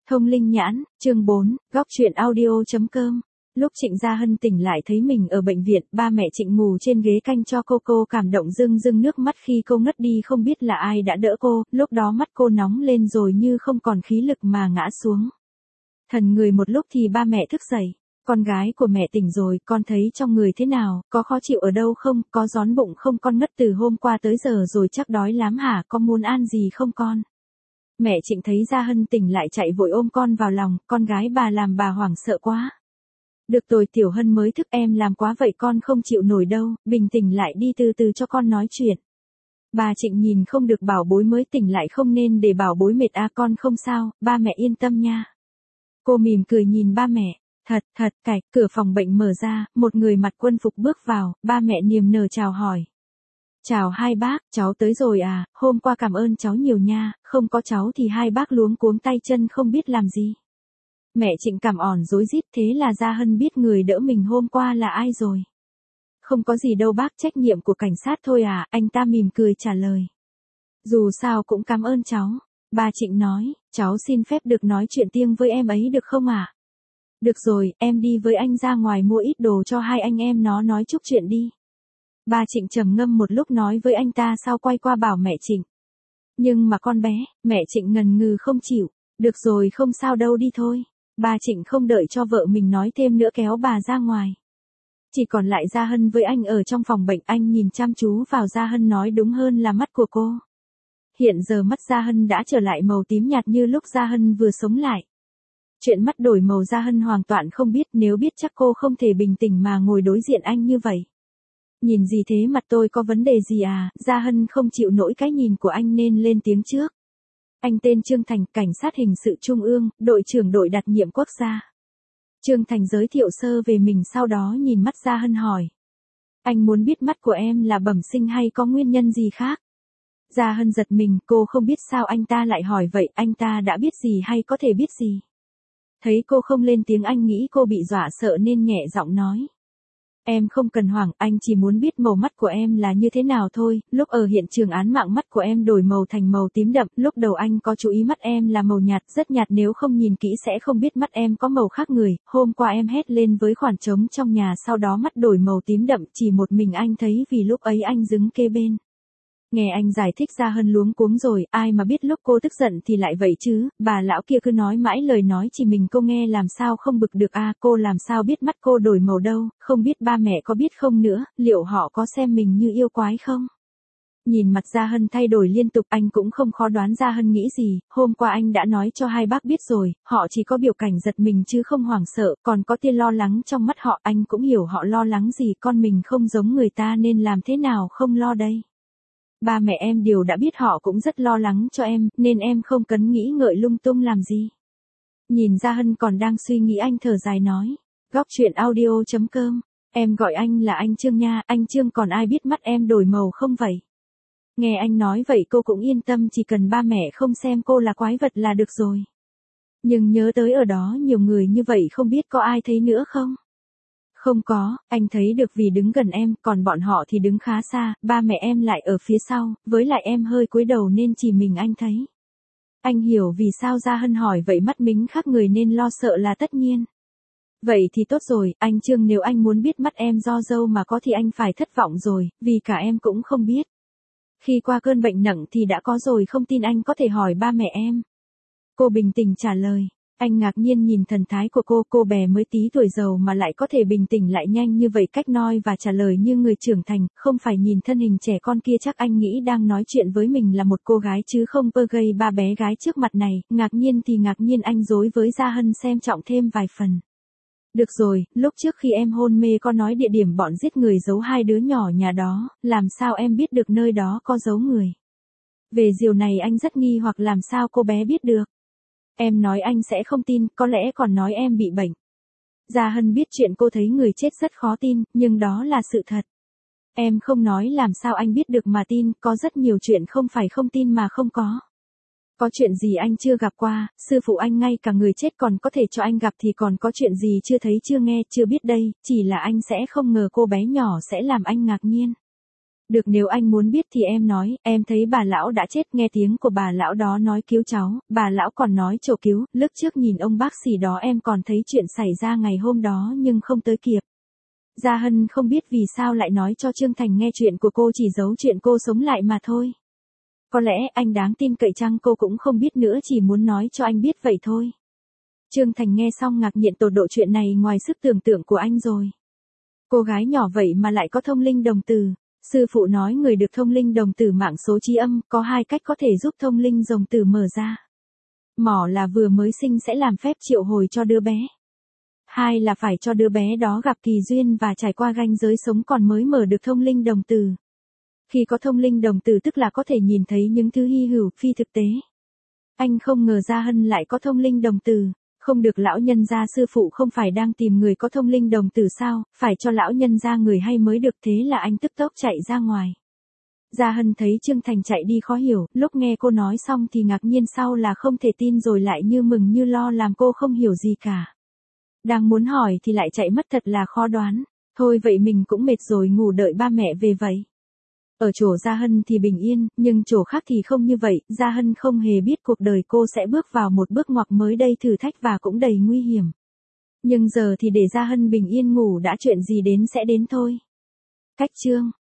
Thông linh nhãn, chương 4, góc truyện audio.com. Lúc Trịnh Gia Hân tỉnh lại thấy mình ở bệnh viện, ba mẹ Trịnh ngủ trên ghế canh cho cô cảm động rưng rưng nước mắt khi cô ngất đi, không biết là ai đã đỡ cô, lúc đó mắt cô nóng lên rồi như không còn khí lực mà ngã xuống. Thần người một lúc thì ba mẹ thức dậy. Con gái của mẹ tỉnh rồi, con thấy trong người thế nào, có khó chịu ở đâu không, có rón bụng không, con ngất từ hôm qua tới giờ rồi chắc đói lắm hả, có muốn ăn gì không con? Mẹ Trịnh thấy Gia Hân tỉnh lại chạy vội ôm con vào lòng, con gái bà làm bà hoảng sợ quá. Được rồi Tiểu Hân mới thức, em làm quá vậy con không chịu nổi đâu, bình tĩnh lại đi, từ từ cho con nói chuyện. Bà Trịnh nhìn không được, bảo bối mới tỉnh lại không nên để bảo bối mệt à, con không sao, ba mẹ yên tâm nha. Cô mỉm cười nhìn ba mẹ. Thật, cửa phòng bệnh mở ra, một người mặc quân phục bước vào, ba mẹ niềm nở chào hỏi. Chào hai bác, cháu tới rồi à, hôm qua cảm ơn cháu nhiều nha, không có cháu thì hai bác luống cuống tay chân không biết làm gì. Mẹ Trịnh cảm ỏn rối rít, thế là Gia Hân biết người đỡ mình hôm qua là ai rồi. Không có gì đâu bác, trách nhiệm của cảnh sát thôi à, anh ta mỉm cười trả lời. Dù sao cũng cảm ơn cháu. Bà Trịnh nói, cháu xin phép được nói chuyện riêng với em ấy được không ạ? Được rồi, em đi với anh ra ngoài mua ít đồ cho hai anh em nó nói chút chuyện đi. Bà Trịnh trầm ngâm một lúc nói với anh ta, sau quay qua bảo mẹ Trịnh. Nhưng mà con bé, mẹ Trịnh ngần ngừ không chịu. Được rồi không sao đâu, đi thôi. Bà Trịnh không đợi cho vợ mình nói thêm nữa kéo bà ra ngoài. Chỉ còn lại Gia Hân với anh ở trong phòng bệnh, anh nhìn chăm chú vào Gia Hân, nói đúng hơn là mắt của cô. Hiện giờ mắt Gia Hân đã trở lại màu tím nhạt như lúc Gia Hân vừa sống lại. Chuyện mắt đổi màu Gia Hân hoàn toàn không biết, nếu biết chắc cô không thể bình tĩnh mà ngồi đối diện anh như vậy. Nhìn gì thế, mặt tôi có vấn đề gì à? Gia Hân không chịu nổi cái nhìn của anh nên lên tiếng trước. Anh tên Trương Thành, cảnh sát hình sự Trung ương, đội trưởng đội đặc nhiệm quốc gia. Trương Thành giới thiệu sơ về mình, sau đó nhìn mắt Gia Hân hỏi. Anh muốn biết mắt của em là bẩm sinh hay có nguyên nhân gì khác? Gia Hân giật mình, cô không biết sao anh ta lại hỏi vậy, anh ta đã biết gì hay có thể biết gì? Thấy cô không lên tiếng, anh nghĩ cô bị dọa sợ nên nhẹ giọng nói. Em không cần hoảng, anh chỉ muốn biết màu mắt của em là như thế nào thôi. Lúc ở hiện trường án mạng mắt của em đổi màu thành màu tím đậm, lúc đầu anh có chú ý mắt em là màu nhạt, rất nhạt, nếu không nhìn kỹ sẽ không biết mắt em có màu khác người. Hôm qua em hét lên với khoảng trống trong nhà, sau đó mắt đổi màu tím đậm, chỉ một mình anh thấy vì lúc ấy anh đứng kế bên. Nghe anh giải thích, Gia Hân luống cuống rồi, ai mà biết lúc cô tức giận thì lại vậy chứ, bà lão kia cứ nói mãi lời nói chỉ mình cô nghe làm sao không bực được à, cô làm sao biết mắt cô đổi màu đâu, không biết ba mẹ có biết không nữa, liệu họ có xem mình như yêu quái không? Nhìn mặt Gia Hân thay đổi liên tục, anh cũng không khó đoán Gia Hân nghĩ gì, hôm qua anh đã nói cho hai bác biết rồi, họ chỉ có biểu cảnh giật mình chứ không hoảng sợ, còn có tia lo lắng trong mắt họ, anh cũng hiểu họ lo lắng gì, con mình không giống người ta nên làm thế nào không lo đây. Ba mẹ em đều đã biết, họ cũng rất lo lắng cho em, nên em không cần nghĩ ngợi lung tung làm gì. Nhìn Gia Hân còn đang suy nghĩ, anh thở dài nói. Góc truyện audio.com. Em gọi anh là anh Trương nha, anh Trương, còn ai biết mắt em đổi màu không vậy? Nghe anh nói vậy cô cũng yên tâm, chỉ cần ba mẹ không xem cô là quái vật là được rồi. Nhưng nhớ tới ở đó nhiều người như vậy, không biết có ai thấy nữa không? Không có, anh thấy được vì đứng gần em, còn bọn họ thì đứng khá xa, ba mẹ em lại ở phía sau, với lại em hơi cúi đầu nên chỉ mình anh thấy. Anh hiểu vì sao Gia Hân hỏi vậy, mắt mình khác người nên lo sợ là tất nhiên. Vậy thì tốt rồi, anh Trương, nếu anh muốn biết mắt em do dâu mà có thì anh phải thất vọng rồi, vì cả em cũng không biết. Khi qua cơn bệnh nặng thì đã có rồi, không tin anh có thể hỏi ba mẹ em. Cô bình tĩnh trả lời. Anh ngạc nhiên nhìn thần thái của cô bé mới tí tuổi giàu mà lại có thể bình tĩnh lại nhanh như vậy, cách nói và trả lời như người trưởng thành, không phải nhìn thân hình trẻ con kia chắc anh nghĩ đang nói chuyện với mình là một cô gái chứ không gây ba bé gái trước mặt này, ngạc nhiên thì ngạc nhiên, anh dối với Gia Hân xem trọng thêm vài phần. Được rồi, lúc trước khi em hôn mê có nói địa điểm bọn giết người giấu hai đứa nhỏ nhà đó, làm sao em biết được nơi đó có giấu người? Về điều này anh rất nghi hoặc, làm sao cô bé biết được? Em nói anh sẽ không tin, có lẽ còn nói em bị bệnh. Gia Hân biết chuyện cô thấy người chết rất khó tin, nhưng đó là sự thật. Em không nói làm sao anh biết được mà tin, có rất nhiều chuyện không phải không tin mà không có. Có chuyện gì anh chưa gặp qua, sư phụ anh ngay cả người chết còn có thể cho anh gặp thì còn có chuyện gì chưa thấy chưa nghe chưa biết đây, chỉ là anh sẽ không ngờ cô bé nhỏ sẽ làm anh ngạc nhiên. Được, nếu anh muốn biết thì em nói, em thấy bà lão đã chết, nghe tiếng của bà lão đó nói cứu cháu, bà lão còn nói chỗ cứu, lúc trước nhìn ông bác sĩ đó em còn thấy chuyện xảy ra ngày hôm đó nhưng không tới kịp. Gia Hân không biết vì sao lại nói cho Trương Thành nghe chuyện của cô, chỉ giấu chuyện cô sống lại mà thôi. Có lẽ anh đáng tin cậy chăng, cô cũng không biết nữa, chỉ muốn nói cho anh biết vậy thôi. Trương Thành nghe xong ngạc nhiên, tột độ chuyện này ngoài sức tưởng tượng của anh rồi. Cô gái nhỏ vậy mà lại có thông linh đồng tử. Sư phụ nói người được thông linh đồng tử mạng số tri âm, có 2 cách có thể giúp thông linh đồng tử mở ra. Một là vừa mới sinh sẽ làm phép triệu hồi cho đứa bé. 2 là phải cho đứa bé đó gặp kỳ duyên và trải qua ranh giới sống còn mới mở được thông linh đồng tử. Khi có thông linh đồng tử tức là có thể nhìn thấy những thứ hy hữu phi thực tế. Anh không ngờ Gia Hân lại có thông linh đồng tử. Không được, lão nhân gia sư phụ không phải đang tìm người có thông linh đồng tử sao, phải cho lão nhân gia người hay mới được, thế là anh tức tốc chạy ra ngoài. Gia Hân thấy Trương Thành chạy đi khó hiểu, lúc nghe cô nói xong thì ngạc nhiên, sau là không thể tin rồi lại như mừng như lo, làm cô không hiểu gì cả. Đang muốn hỏi thì lại chạy mất, thật là khó đoán. Thôi vậy mình cũng mệt rồi, ngủ đợi ba mẹ về vậy. Ở chỗ Gia Hân thì bình yên, nhưng chỗ khác thì không như vậy, Gia Hân không hề biết cuộc đời cô sẽ bước vào một bước ngoặt mới đầy thử thách và cũng đầy nguy hiểm. Nhưng giờ thì để Gia Hân bình yên ngủ đã, chuyện gì đến sẽ đến thôi. Cách chương